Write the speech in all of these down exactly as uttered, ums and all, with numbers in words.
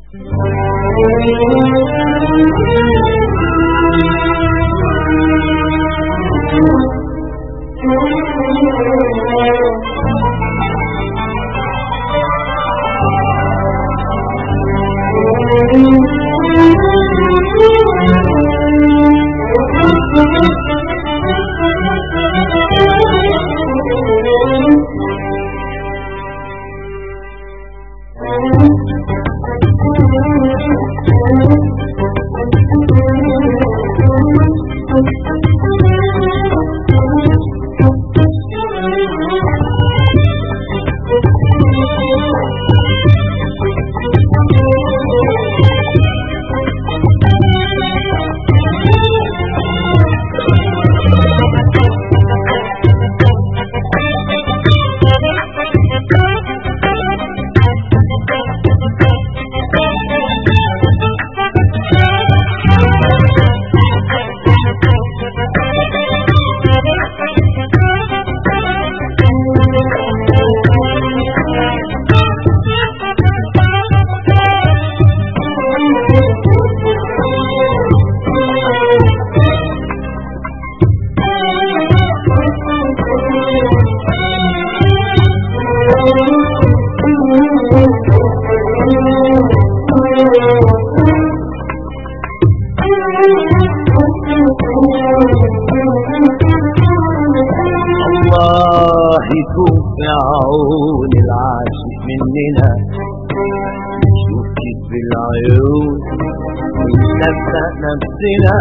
الله يكون في عون العاشق مننا، نشوف كيف العيون ونصدق نفسنا.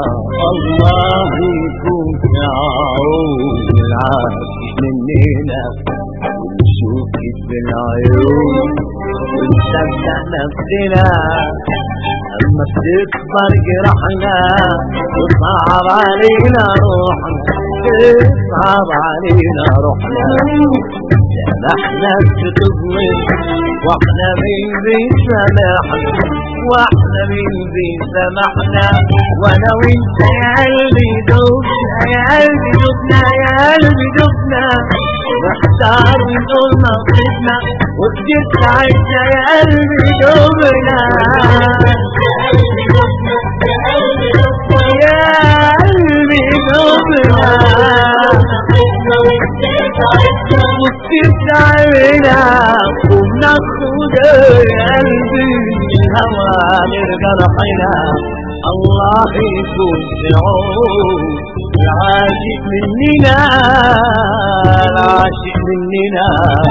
الله يكون في عون العاشق مننا، نشوف كيف العيون ونصدق نفسنا. أما بتكبر جرحنا وصعب علينا روحنا، صعب علينا روحنا. سامحنا بتظلم واحنا مين بيسامحنا، واحنا مين بيسامحنا. وانا وانت يا قلبي دبنا، يا قلبي دبنا، يا قلبي دبنا. محتار ونقول نصيبنا وكتير تعبنا يا قلبي دبنا، يا قلبي دبنا. وكتير تعبنا وبناخد يا قلبي الهوى نرجع رحينا. الله يكون في عون العاشق مننا، العاشق مننا.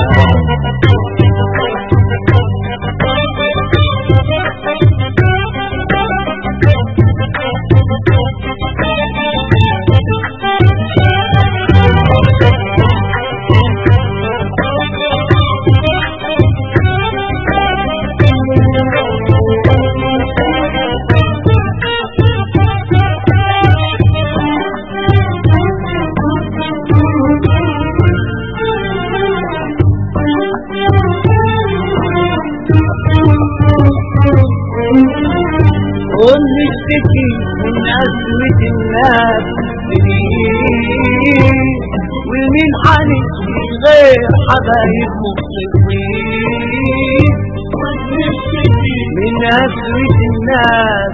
ونشتكي من أزمة الناس سنين، والمين حنشكي غير حبايب مخلصين. ونشتكي من أزمة الناس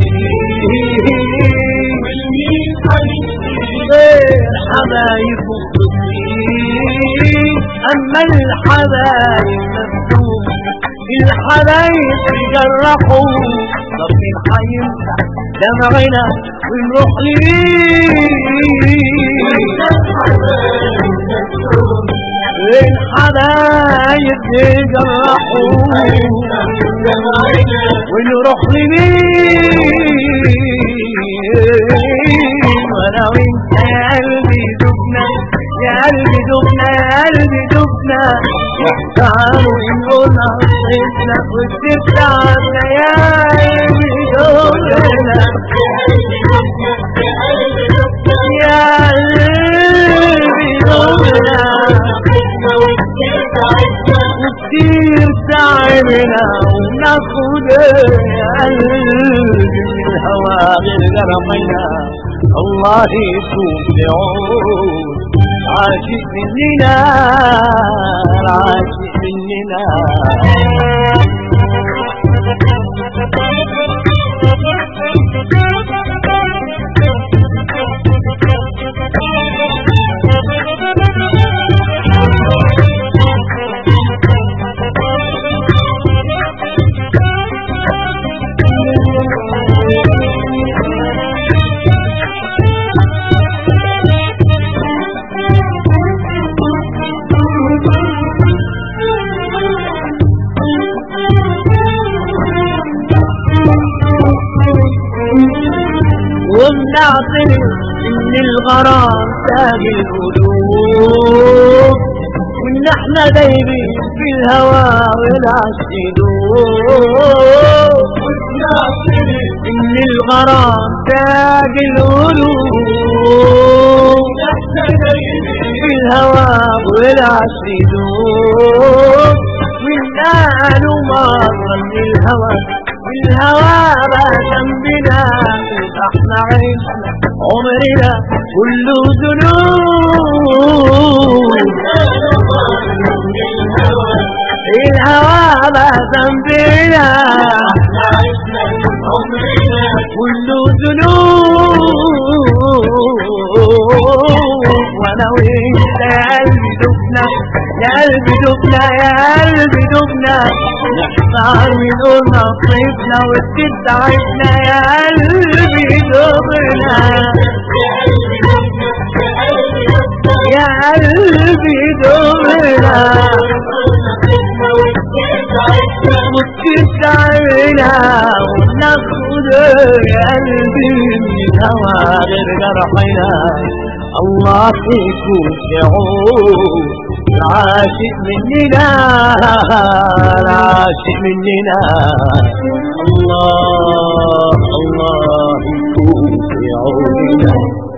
سنين، والمين حنشكي غير حبايب مخلصين. أما الحبايب مفتوح الحبايب يجرحوا، طب مين حينفع دمعنا ونروح لمين؟ الحبايب يجرحوا ونروح لمين؟ وانا وانت يا قلبي دبنا، يا قلبي دبنا، يا قلبي دبنا. واحتاروا ونقول نصيبنا وكتير تعبنا يا قلبي دبنا، يا قلبي دبنا. وكتير تعبنا وناخد يا قلبي الهوى غير رمينا. الله يكون في عون العاشق مننا، العاشق مننا. نعترف ان الغرام تاج القلوب، وان احنا دايبين في الهوى والعشق يدوب. نعترف ان الغرام تاج القلوب، احنا دايبين في الهوى والعشق يدوب. وان قالوا مرة من الهوى الهوى بقى جنبنا، احنا عشنا عمرنا كله ذنوب. الهوى بقى جنبنا، احنا عشنا عمرنا كله ذنوب. وانا وانت يا قلبي دبنا، يا قلبي دبنا، يا قلبي دبنا، نحتار ونقول نصيبنا والست عشنا. يا قلبي دبنا، يا قلبي دبنا، والست عشنا وناخد يا قلبي من الهوى غير جرحنا. الله يكون يعود العاشق مننا، العاشق مننا. الله الله يكون يعود.